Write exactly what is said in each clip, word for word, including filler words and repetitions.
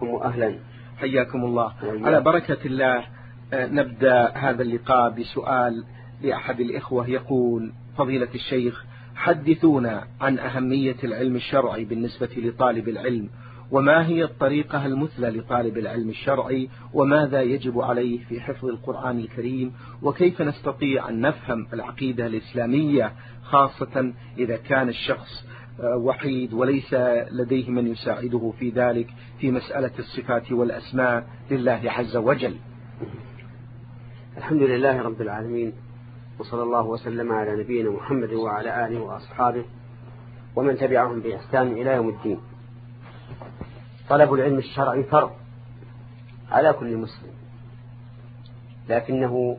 بكم وأهلا. حياكم الله. على بركة الله نبدأ هذا اللقاء بسؤال لأحد الإخوة يقول: فضيلة الشيخ، حدثونا عن أهمية العلم الشرعي بالنسبة لطالب العلم، وما هي الطريقة المثلى لطالب العلم الشرعي، وماذا يجب عليه في حفظ القرآن الكريم، وكيف نستطيع أن نفهم العقيدة الإسلامية، خاصة إذا كان الشخص وحيد وليس لديه من يساعده في ذلك في مسألة الصفات والأسماء لله عز وجل. الحمد لله رب العالمين، وصلى الله وسلم على نبينا محمد وعلى آله وأصحابه ومن تبعهم بإحسان إلى يوم الدين. طلب العلم الشرعي فرض على كل مسلم، لكنه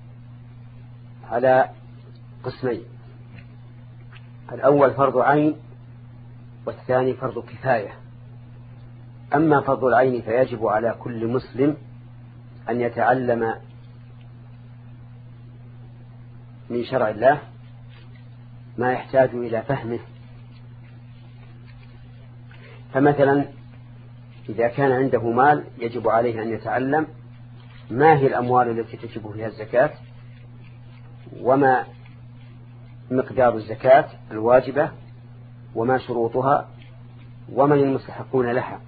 على قسمين: الأول فرض عين، والثاني فرض كفاية. أما فرض العين فيجب على كل مسلم أن يتعلم من شرع الله ما يحتاج إلى فهمه. فمثلا إذا كان عنده مال يجب عليه أن يتعلم ما هي الأموال التي تجب فيها الزكاة، وما مقدار الزكاة الواجبة، وما شروطها، ومن المستحقون لها،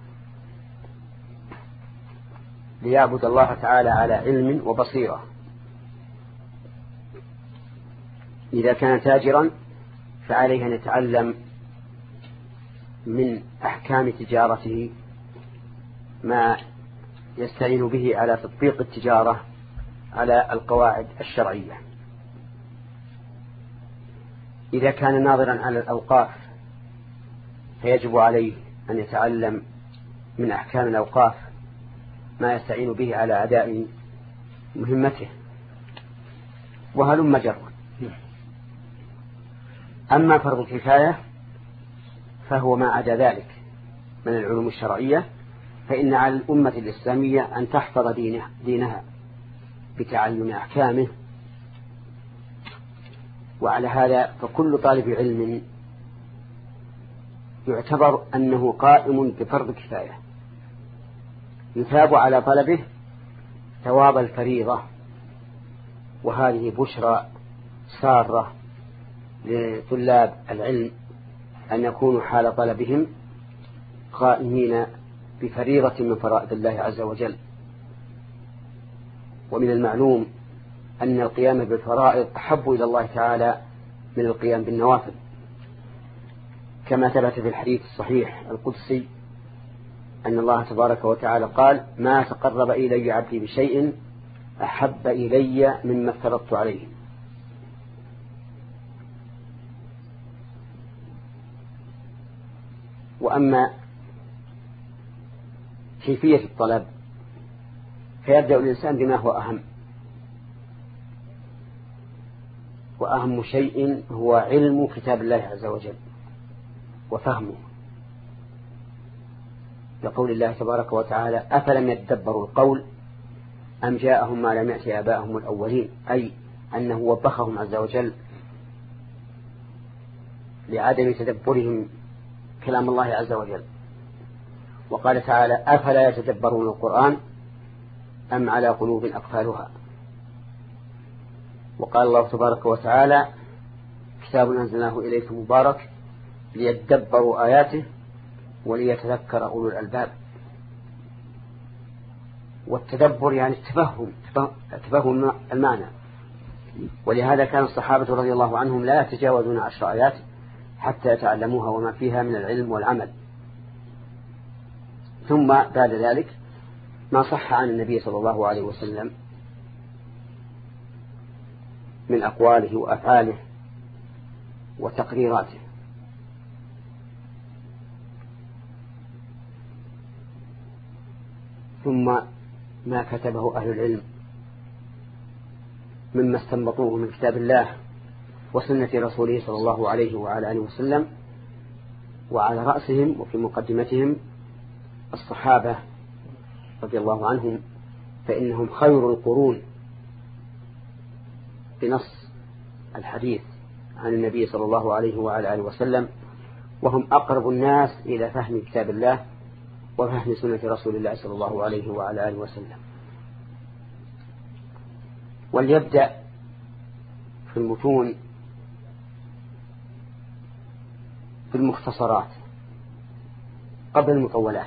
ليعبد الله تعالى على علم وبصيرة. إذا كان تاجرا فعليه أن يتعلم من أحكام تجارته ما يستعين به على تطبيق التجارة على القواعد الشرعية. إذا كان ناظرا على الأوقاف فيجب عليه أن يتعلم من أحكام الأوقاف ما يستعين به على أداء مهمته، وهلم جرا. أما فرض الكفاية فهو ما عدا ذلك من العلوم الشرعية، فإن على الأمة الإسلامية أن تحفظ دينها, دينها بتعلم أحكامه. وعلى هذا فكل طالب علم يعتبر أنه قائم بفرض كفاية، يثاب على طلبه ثواب الفريضة. وهذه بشرى سارة لطلاب العلم أن يكونوا حال طلبهم قائمين بفريضة من فرائض الله عز وجل. ومن المعلوم أن القيام بالفرائض أحب إلى الله تعالى من القيام بالنوافل، كما ثبت في الحديث الصحيح القدسي أن الله تبارك وتعالى قال: ما تقرب إلي عبدي بشيء أحب إلي مما افترضت عليه. وأما كيفية الطلب فيبدأ الإنسان بما هو أهم، وأهم شيء هو علم كتاب الله عز وجل وفهمه، لقول الله تبارك وتعالى: أفلم يتدبروا القول أم جاءهم ما لم يأت آباءهم الأولين، أي أنه وبخهم عز وجل لعدم تدبرهم كلام الله عز وجل. وقال تعالى: أفلا يتدبرون القرآن أم على قلوب أقفالها. وقال الله تبارك وتعالى: كتاب أنزلناه إليك مبارك ليتدبروا آياته وليتذكر أولو الألباب. والتدبر يعني التفهم تفهم المعنى. ولهذا كان الصحابة رضي الله عنهم لا يتجاوزون عشر آيات حتى يتعلموها وما فيها من العلم والعمل. ثم بعد ذلك ما صح عن النبي صلى الله عليه وسلم من أقواله وأفعاله وتقريراته. ثم ما كتبه أهل العلم مما استنبطوه من كتاب الله وسنة رسوله صلى الله عليه وعلى آله وسلم، وعلى رأسهم وفي مقدمتهم الصحابة رضي الله عنهم، فإنهم خير القرون بنص الحديث عن النبي صلى الله عليه وعلى آله وسلم، وهم أقرب الناس إلى فهم كتاب الله وفهم سنة رسول الله صلى الله عليه وعلى آله وسلم. وليبدأ في المتون بالمختصرات قبل المطولات،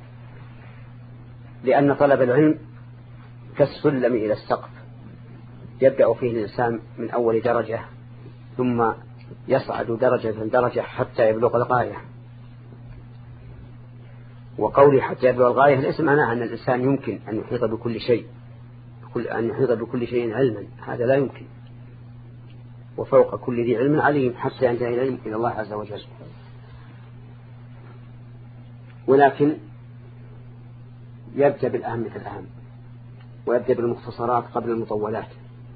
لأن طلب العلم كالسلم إلى السقف، يبدأ فيه الإنسان من أول درجة ثم يصعد درجة درجة حتى يبلغ الغاية. وقولي حتى يبلغ الغاية ليس معناه أن الإنسان يمكن أن يحيط بكل شيء أن يحيط بكل شيء علما، هذا لا يمكن. وفوق كل ذي علم عليم حتى ينتهي العلم إلى الله عز وجل. ولكن يبدأ بالأهم فالأهم، ويبدأ بالمختصرات قبل المطولات.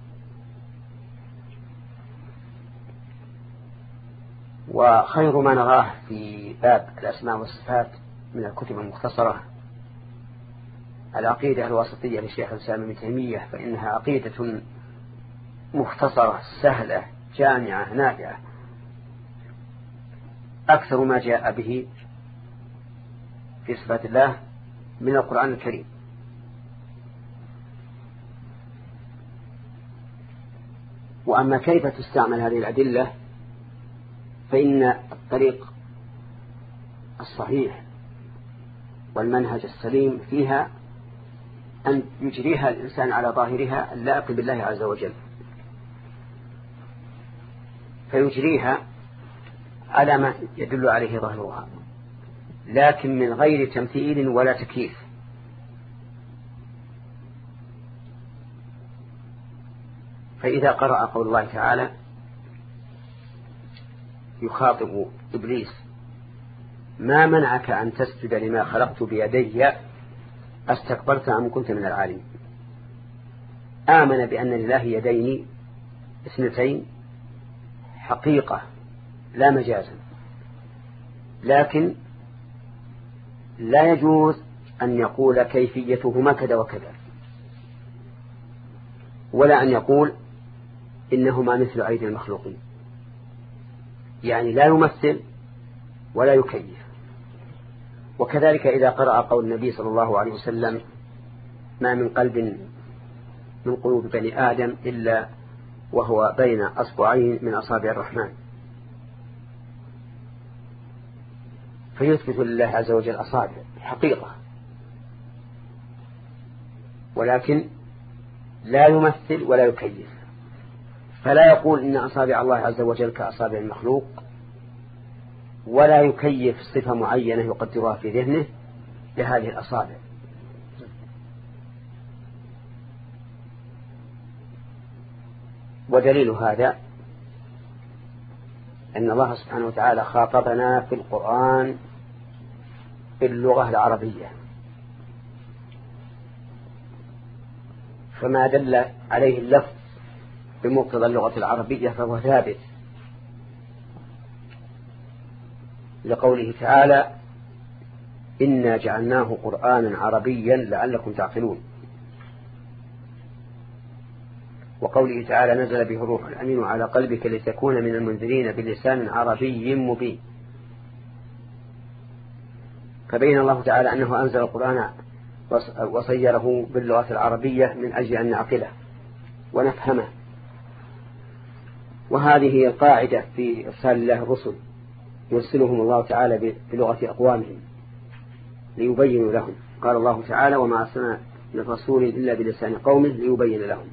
وخير ما نراه في باب الأسماء والصفات من الكتب المختصرة العقيدة الواسطية للشيخ الإسلام ابن تيمية، فإنها عقيدة مختصرة سهلة جامعة نافعة، أكثر ما جاء به في صفات الله من القرآن الكريم. وأما كيف تستعمل هذه الأدلة فإن الطريق الصحيح والمنهج السليم فيها أن يجريها الإنسان على ظاهرها اللائق بالله عز وجل، فيجريها على ما يدل عليه ظاهرها، لكن من غير تمثيل ولا تكييف. فإذا قرأ قول الله تعالى يخاطب إبليس: ما منعك أن تسجد لما خلقت بيدي استكبرت أم كنت من العالين؟ آمن بأن لله يدين اثنتين حقيقة لا مجازا، لكن لا يجوز أن يقول كيفيتهما كذا وكذا، ولا أن يقول إنهما مثل أيدي المخلوقين، يعني لا يمثل ولا يكيف. وكذلك إذا قرأ قول النبي صلى الله عليه وسلم: ما من قلب من قلوب بني آدم إلا وهو بين أصبعين من أصابع الرحمن، فيثبت لله عز وجل أصابع حقيقة، ولكن لا يمثل ولا يكيف. فلا يقول إن أصابع الله عز وجل كأصابع المخلوق، ولا يكيف صفة معينة يقدرها في ذهنه لهذه الأصابع. ودليل هذا أن الله سبحانه وتعالى خاطبنا في القرآن باللغة العربية، فما دل عليه اللفظ بمقتضى اللغة العربية فهو ثابت، لقوله تعالى: إنا جعلناه قرآنا عربيا لعلكم تعقلون. وقوله تعالى: نزل به الروح الأمين على قلبك لتكون من المنذرين بلسان عربي مبين. فبين الله تعالى أنه أنزل القرآن وصيره باللغة العربية من أجل أن نعقله ونفهمه. وهذه هي القاعدة في إرسال الله الرسل، يرسلهم الله تعالى بلغة أقوامهم ليبين لهم. قال الله تعالى: وما أرسلنا من رسول إلا بلسان قومه ليبين لهم.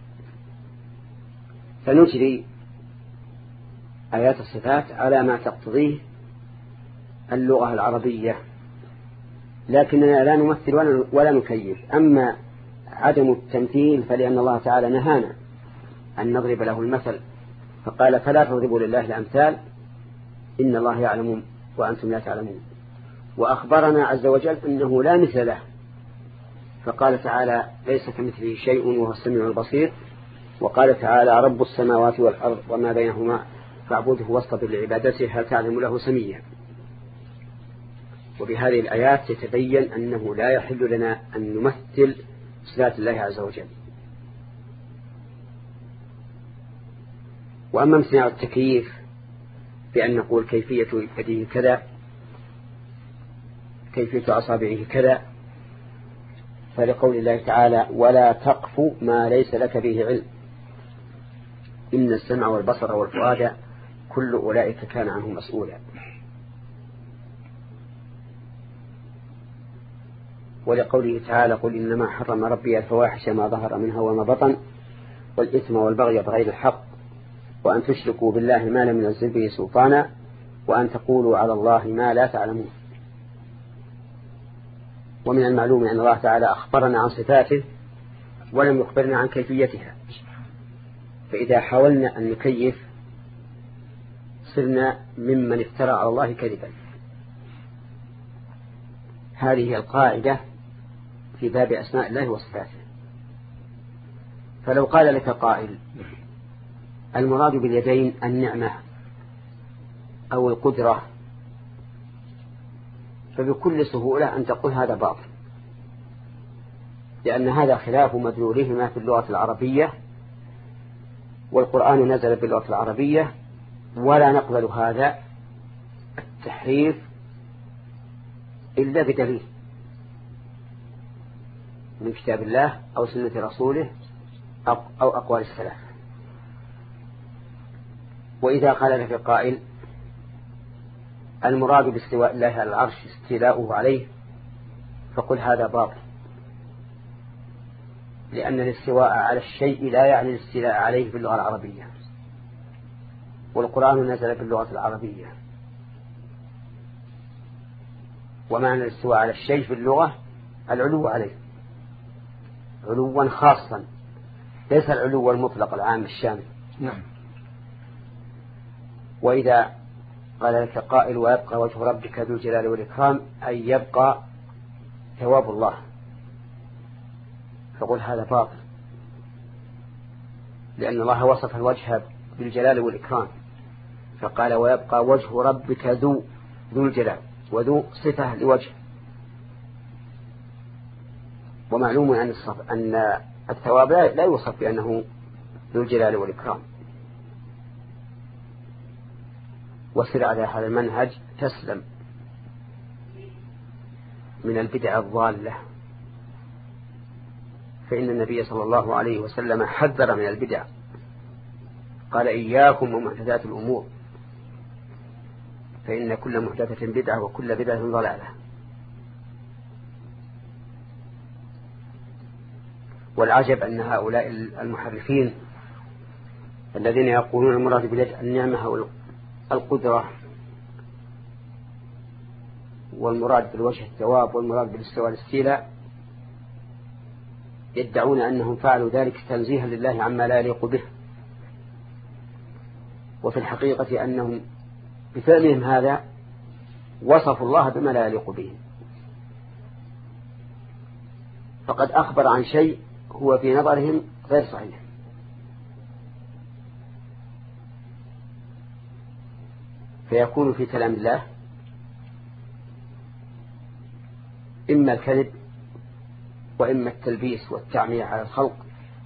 فنجري آيات الصفات على ما تقتضيه اللغة العربية، لكننا لا نمثل ولا نكيف. أما عدم التمثيل فلأن الله تعالى نهانا أن نضرب له المثل، فقال: فلا تضربوا لله الأمثال إن الله يعلم وأنتم لا تعلمون. وأخبرنا عز وجل أنه لا مثل له، فقال تعالى: ليس كمثله شيء وهو السميع البصير. وقال تعالى: رب السماوات والأرض وما بينهما فاعبده واصطبر لعبادته هل تعلم له سميا. وبهذه الآيات يتبين أنه لا يحل لنا أن نمثل صفات الله عز وجل. وأما امتناع التكييف بأن نقول كيفية يده كذا، كيفية أصابعه كذا، فلقول الله تعالى ولا تقف ما ليس لك به علم إن السمع والبصر والفؤاد كل أولئك كان عنه مسؤولا. ولقوله تعالى قل إنما حرم ربي الفواحش ما ظهر منها وما بطن والإثم والبغي بغير الحق وأن تشركوا بالله ما لم ينزل به سلطانا وأن تقولوا على الله ما لا تعلمون. ومن المعلوم أن الله تعالى أخبرنا عن صفاته ولم يخبرنا عن كيفيتها، فإذا حاولنا أن نكيف صرنا ممن افترى على الله كذبا. هذه القاعدة في باب أسماء الله وصفاته. فلو قال لك قائل المراد باليدين النعمة أو القدرة، فبكل سهولة أن تقول هذا باطل، لأن هذا خلاف مدلولهما في اللغة العربية، والقرآن نزل باللغة العربية، ولا نقبل هذا التحريف إلا بدليل من كتاب الله أو سنة رسوله أو أقوال السلف. وإذا قال لك قائل المراد باستواء الله على العرش استيلاؤه عليه، فقل هذا باطل، لأن الاستواء على الشيء لا يعني الاستيلاء عليه باللغة العربية، والقرآن نزل باللغة العربية، ومعنى الاستواء على الشيء في اللغة العلو عليه علوا خاصا، ليس العلو المطلق العام الشامل. نعم. وإذا قال لك قائل ويبقى وجه ربك ذو الجلال والإكرام أي يبقى ثواب الله، فقل هذا باطل، لأن الله وصف الوجه بالجلال والإكرام فقال ويبقى وجه ربك ذو ذو الجلال، وذو صفة لوجه. ومعلوم أن الصف أن الثواب لا يوصف بأنه ذو الجلال والإكرام. وسر على هذا المنهج تسلم من البدع الضالة، فإن النبي صلى الله عليه وسلم حذر من البدع، قال إياكم ومحدثات الأمور فإن كل محدثة بدعة وكل بدعة ضلالة. والعجب أن هؤلاء المحرفين الذين يقولون المراد باليد النعمة أو القدرة، والمراد بالوجه الثواب، والمراد بالاستواء الاستيلاء، يدعون أنهم فعلوا ذلك تنزيها لله عما لا يليق به، وفي الحقيقة أنهم بفعلهم هذا وصفوا الله بما لا يليق به، فقد أخبر عن شيء هو في نظرهم غير صحيح. فيكون في كلام الله إما الكذب وإما التلبيس والتعمية على الخلق.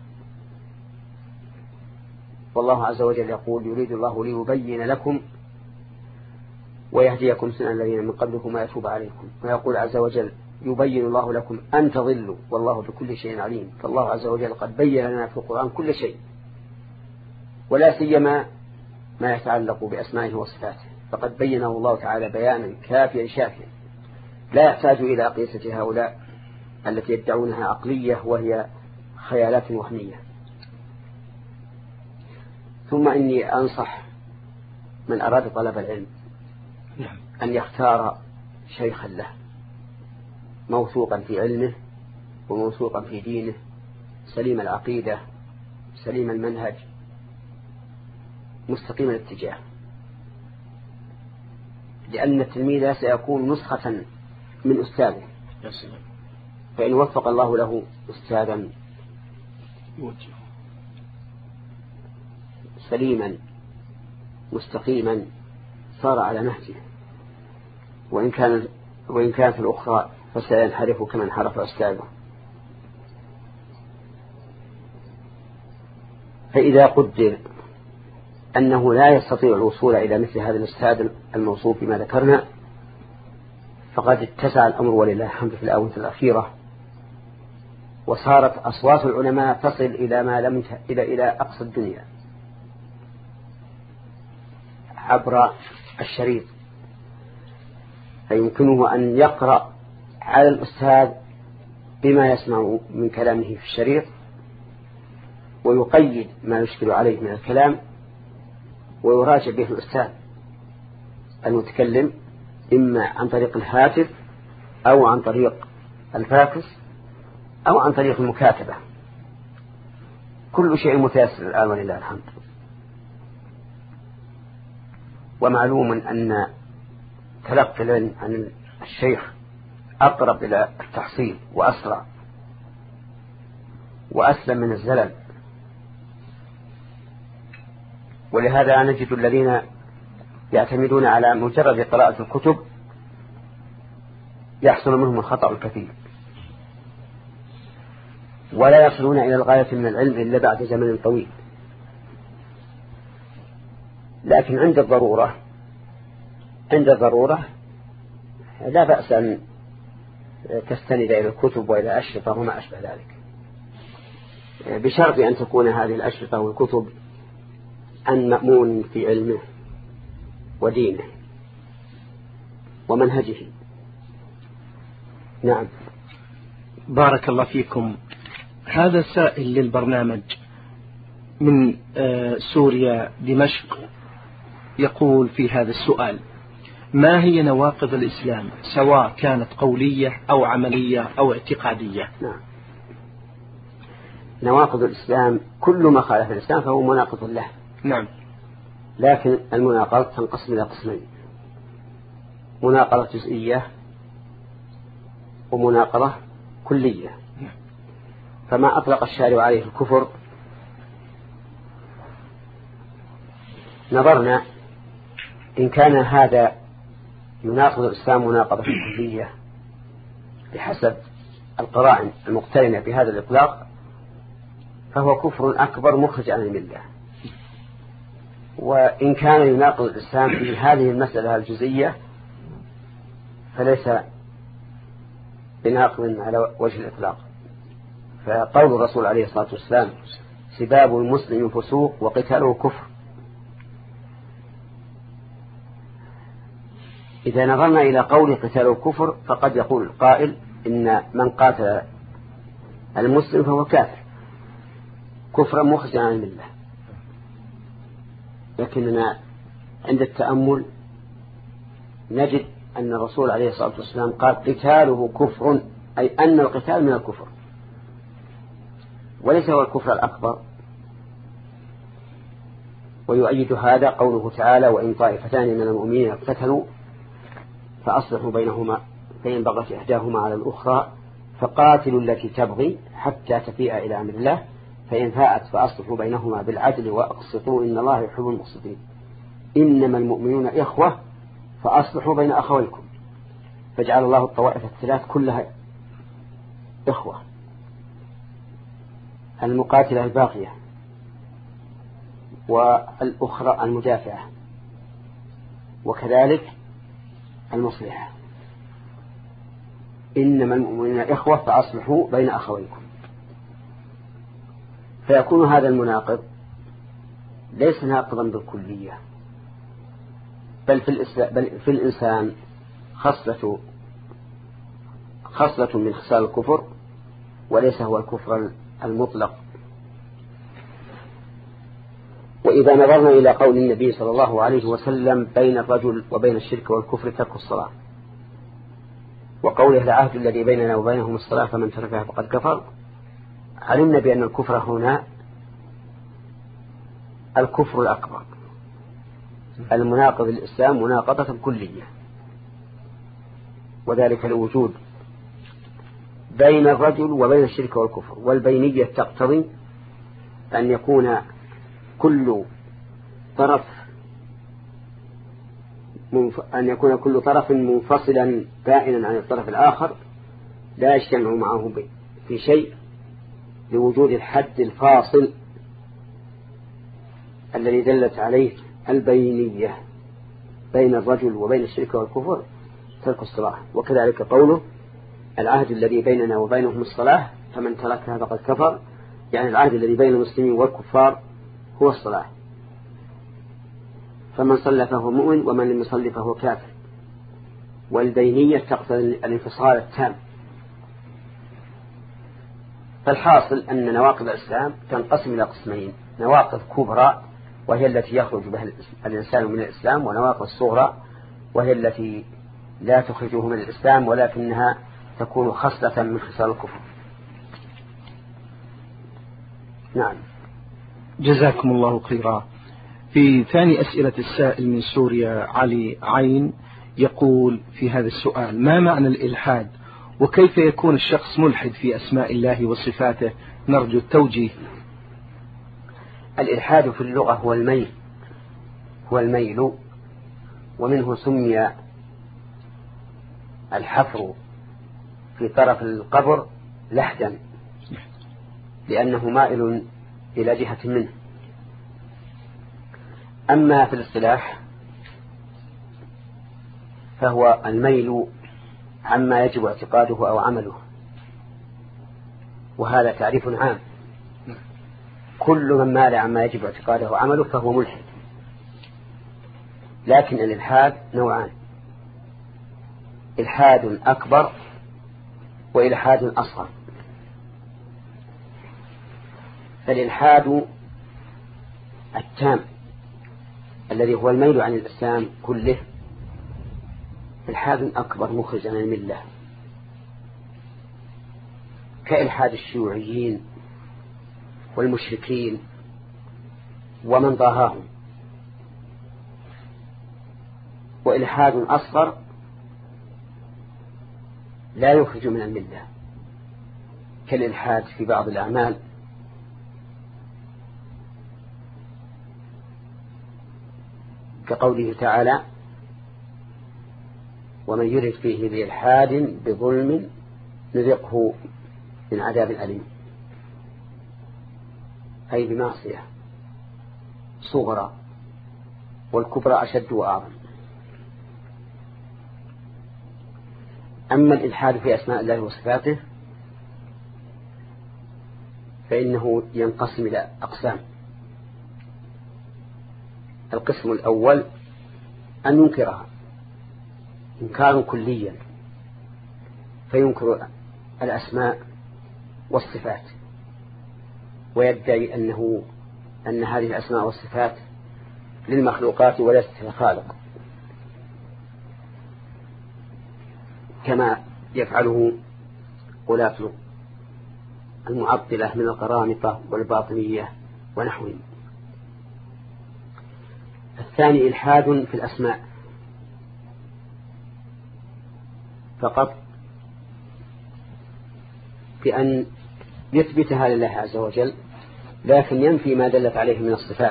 والله عز وجل يقول يريد الله ليبين لكم ويهديكم سنن الذين من قبلكم ويتوب عليكم. ويقول عز وجل يبين الله لكم أن تضلوا والله بكل شيء عليم. فالله عز وجل قد بين لنا في القرآن كل شيء، ولا سيما ما يتعلق بأسمائه وصفاته، فقد بينه الله تعالى بيانا كافيا شافيا لا يحتاج إلى قياسة هؤلاء التي يدعونها عقلية وهي خيالات وهمية. ثم إني أنصح من أراد طلب العلم أن يختار شيخا له موثوقا في علمه وموثوقا في دينه، سليم العقيدة سليم المنهج مستقيم الاتجاه، لأن التلميذ سيكون نسخة من أستاذه، فإن وفق الله له أستاذا سليما مستقيما صار على نهجه، وإن كان وإن كانت الأخرى فسينحرف كما انحرف أستاذه. فإذا قدر أنه لا يستطيع الوصول إلى مثل هذا الأستاذ الموصوف بما ذكرنا، فقد اتسع الأمر ولله الحمد في الآونة الأخيرة، وصارت أصوات العلماء تصل إلى ما لم إلى إلى أقصى الدنيا عبر الشريط، فيمكنه أن يقرأ على الأستاذ بما يسمع من كلامه في الشريط، ويقيد ما يشكل عليه من الكلام، ويراجع به الأستاذ المتكلم إما عن طريق الهاتف أو عن طريق الفاكس أو عن طريق المكاتبة. كل شيء متيسر الآن ولله الحمد. ومعلوم أن تلقي العلم عن الشيخ أقرب إلى التحصيل وأسرع وأسلم من الزلل، ولهذا نجد الذين يعتمدون على مجرد قراءة الكتب يحصل منهم الخطأ الكثير، ولا يصلون إلى الغاية من العلم إلا بعد زمن طويل. لكن عند الضرورة عند الضرورة لا بأس أن تستند إلى الكتب وإلى أشرطة وما أشبه ذلك، بشرط أن تكون هذه الأشرطة والكتب عن مأمون في علمه ودينه ومنهجه. نعم. بارك الله فيكم. هذا سائل للبرنامج من سوريا دمشق يقول في هذا السؤال: ما هي نواقض الإسلام سواء كانت قولية أو عملية أو اعتقادية؟ نعم. نواقض الإسلام كل ما خالف الإسلام فهو مناقض له. نعم. لكن المناقضة تنقسم إلى قسمين: مناقضة جزئية ومناقضة كلية. فما أطلق الشارع عليه الكفر نظرنا إن كان هذا يناقض الإسلام مناقضة كلية بحسب القرائن المقترنة بهذا الإطلاق فهو كفر أكبر مخرج عن الملة. وإن كان يناقض الإسلام في هذه المسألة الجزئية فليس بناقض على وجه الإطلاق. فقول الرسول عليه الصلاة والسلام: سباب المسلم فسوق وقتاله كفر. إذا نظرنا إلى قول قتاله كفر فقد يقول القائل إن من قاتل المسلم فهو كافر كفرا مخرجا عن الملة. لكننا عند التأمل نجد أن الرسول عليه الصلاة والسلام قال قتاله كفر، أي أن القتال من الكفر وليس هو الكفر الأكبر. ويؤيد هذا قوله تعالى: وإن طائفتان من المؤمنين اقتتلوا فأصلحوا بينهما فإن بغت إحداهما على الأخرى فقاتلوا التي تبغي حتى تفيء إلى أمر الله فإن فاءت فأصلحوا بينهما بالعدل وأقسطوا إن الله يحب المقسطين إنما المؤمنون إخوة فأصلحوا بين أخويكم. فجعل الله الطوائف الثلاث كلها إخوة: المقاتلة الباقية والأخرى المدافعة وكذلك المصلحة. إنما المؤمنون إخوة فأصلحوا بين أخويكم. فيكون هذا المناقض ليس ناقضا بالكلية، بل في, بل في الإنسان خصلة خصلة من خصال الكفر وليس هو الكفر المطلق. وإذا نظرنا إلى قول النبي صلى الله عليه وسلم: بين الرجل وبين الشرك والكفر ترك الصلاة، وقوله: العهد الذي بيننا وبينهم الصلاة فمن تركها فقد كفر، علمنا بأن الكفر هنا الكفر الأكبر المناقض للإسلام مناقضة كلية، وذلك الوجود بين الرجل وبين الشرك والكفر. والبينية تقتضي أن يكون كل طرف أن يكون كل طرف منفصلا بائنا عن الطرف الآخر لا يجتمع معه في شيء، لوجود الحد الفاصل الذي دلت عليه البينية بين الرجل وبين الشرك والكفر ترك الصلاة. وكذلك قوله العهد الذي بيننا وبينهم الصلاة فمن تركها فقد كفر، يعني العهد الذي بين المسلمين والكفار هو الصلاة، فمن صلى فهو مؤمن ومن لم يصلي فهو كافر. والبينية تقتضي الانفصال التام. فالحاصل أن نواقض الإسلام تنقسم إلى قسمين: نواقض كبرى وهي التي يخرج بها الإنسان من الإسلام، ونواقض صغرى وهي التي لا تخرجه من الإسلام ولكنها تكون خصلة من خصال الكفر. نعم. جزاكم الله خيرا. في ثاني أسئلة السائل من سوريا علي عين يقول في هذا السؤال: ما معنى الإلحاد، وكيف يكون الشخص ملحد في أسماء الله وصفاته؟ نرجو التوجيه. الإلحاد في اللغة هو الميل، هو الميل، ومنه سمي الحفر في طرف القبر لحدا لأنه مائل إلى جهة منه. أما في الاصطلاح فهو الميل عما يجب اعتقاده أو عمله، وهذا تعريف عام. كل من مال عما يجب اعتقاده وعمله فهو ملحد. لكن الإلحاد نوعان: إلحاد أكبر وإلحاد أصغر. فالإلحاد التام الذي هو الميل عن الإسلام كله إلحاد أكبر مخرج عن الملة، كإلحاد الشيوعيين والمشركين ومن ضاهاهم. وإلحاد أصغر لا يخرج من الملة، كالإلحاد في بعض الأعمال، كقوله تعالى: ومن يرد فيه بإلحاد بظلم نذقه من عذاب أليم، أي بمعصية صغرى، والكبرى أشد وأعظم. أما الإلحاد في أسماء الله وصفاته فإنه ينقسم إلى أقسام. القسم الأول أن ينكرها إنكار كليا، فينكر الأسماء والصفات ويدعي أنه أن هذه الأسماء والصفات للمخلوقات وليست للخالق، كما يفعله غلاة المعطلة من القرامطة والباطنية ونحوهم. الثاني إلحاد في الأسماء فقط، بأن يثبتها لله عز وجل لكن ينفي ما دلت عليه من الصفات،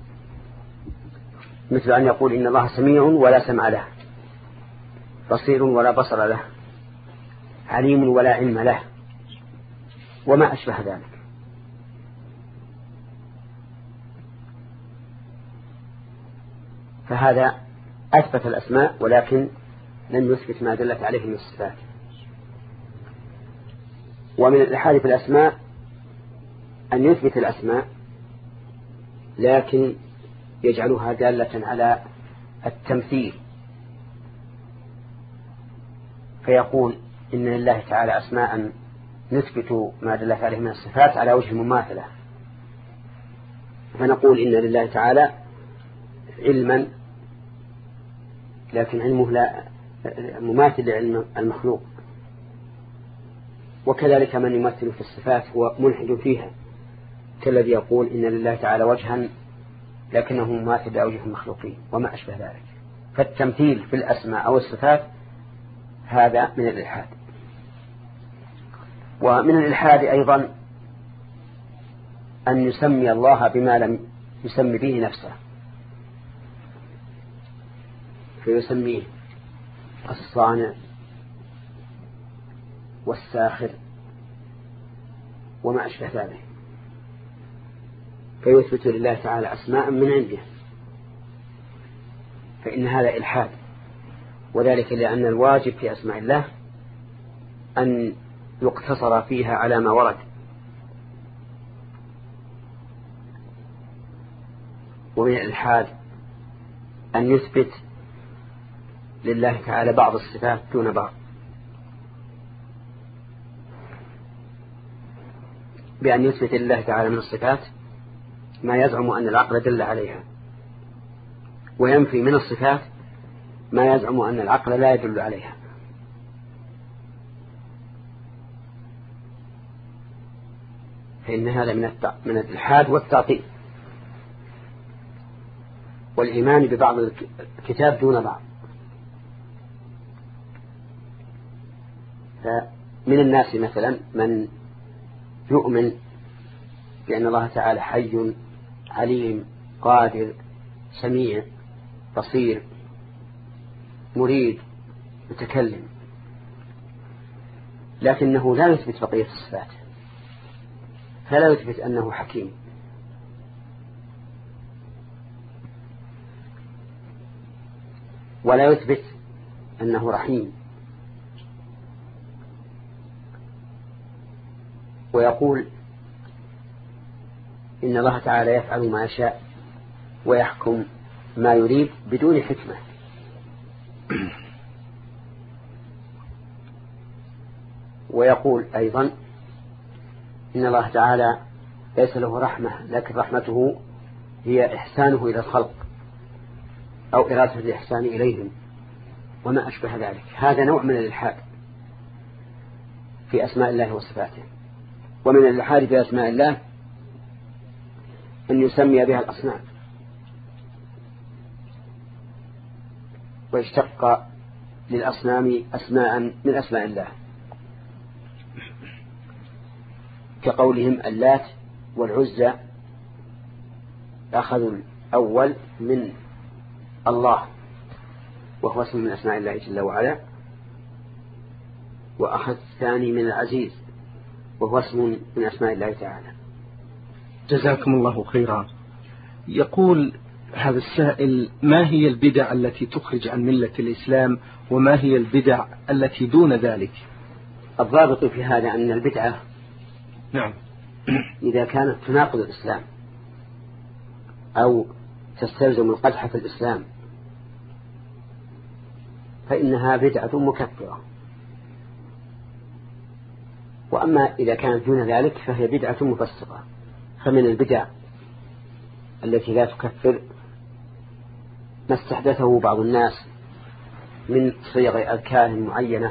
مثل أن يقول إن الله سميع ولا سمع له، بصير ولا بصر له، عليم ولا علم له، وما أشبه ذلك. فهذا أثبت الأسماء ولكن لم يثبت ما دلت عليه من الصفات. ومن الإلحاد في الأسماء أن يثبت الأسماء لكن يجعلها دالة على التمثيل، فيقول إن لله تعالى أسماء نثبت ما دلت عليه من الصفات على وجه المماثلة، فنقول إن لله تعالى علما لكن علمه لا مماثل لعلم المخلوق. وكذلك من يمثل في الصفات هو ملحد فيها، كالذي يقول إن لله تعالى وجها لكنه مماثل لأوجه المخلوقين وما أشبه ذلك. فالتمثيل في الأسماء أو الصفات هذا من الإلحاد. ومن الإلحاد أيضا أن يسمي الله بما لم يسمي به نفسه، فيسميه الصانع والساخر وما أشبه ذلك، فيثبت لله تعالى أسماء من عنده، فإن هذا إلحاد. وذلك لأن الواجب في أسماء الله أن يقتصر فيها على ما ورد، ومن الإلحاد أن يثبت لله تعالى بعض الصفات دون بعض، بأن يثبت لله تعالى من الصفات ما يزعم أن العقل دل عليها، وينفي من الصفات ما يزعم أن العقل لا يدل عليها. فإن هذا من الإلحاد والتعطيل، والإيمان ببعض الكتاب دون بعض. فمن الناس مثلا من يؤمن بأن الله تعالى حي عليم قادر سميع بصير مريد متكلم، لكنه لا يثبت بقية الصفات، فلا يثبت أنه حكيم، ولا يثبت أنه رحيم، ويقول إن الله تعالى يفعل ما يشاء ويحكم ما يريد بدون حكمة. ويقول أيضا إن الله تعالى ليس له رحمة، لكن رحمته هي إحسانه إلى الخلق أو إرادة الإحسان إليهم وما أشبه ذلك. هذا نوع من الإلحاد في أسماء الله وصفاته. ومن الإلحاد في أسماء الله أن يسمي بها الأصنام ويشتق للأصنام أسماء من أسماء الله، كقولهم اللات والعزى أخذوا الأول من الله وهو اسم من أسماء الله جل وعلا، وأخذ الثاني من العزيز وهو اسم من أسماء الله تعالى. جزاكم الله خيرا. يقول هذا السائل: ما هي البدع التي تخرج عن ملة الإسلام، وما هي البدع التي دون ذلك؟ الضابط في هذا أن البدعة نعم إذا كانت تناقض الإسلام أو تستلزم القدح في الإسلام فإنها بدعة مكفرة، وأما إذا كانت دون ذلك فهي بدعة مفسقة. فمن البدع التي لا تكفر ما استحدثه بعض الناس من صيغ أذكار معينة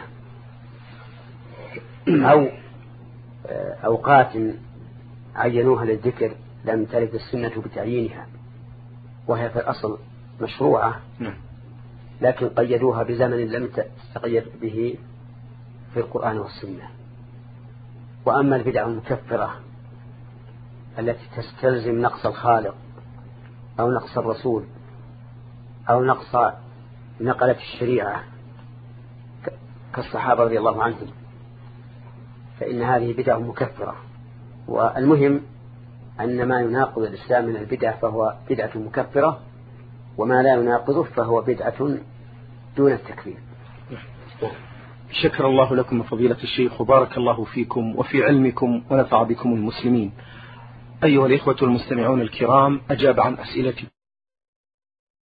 أو أوقات عينوها للذكر لم ترد السنة بتعيينها، وهي في الأصل مشروعة، لكن قيدوها بزمن لم تتقيد به في القرآن والسنة. وأما البدع المكفرة التي تستلزم نقص الخالق أو نقص الرسول أو نقص نقلة الشريعة كالصحابة رضي الله عنهم، فإن هذه بدع مكفرة. والمهم أن ما يناقض الإسلام من البدع فهو بدعة مكفرة، وما لا يناقضه فهو بدعة دون التكفير. شكر الله لكم فضيلة الشيخ، وبارك الله فيكم وفي علمكم ونفع بكم المسلمين. أيها الإخوة المستمعون الكرام، أجاب عن أسئلتكم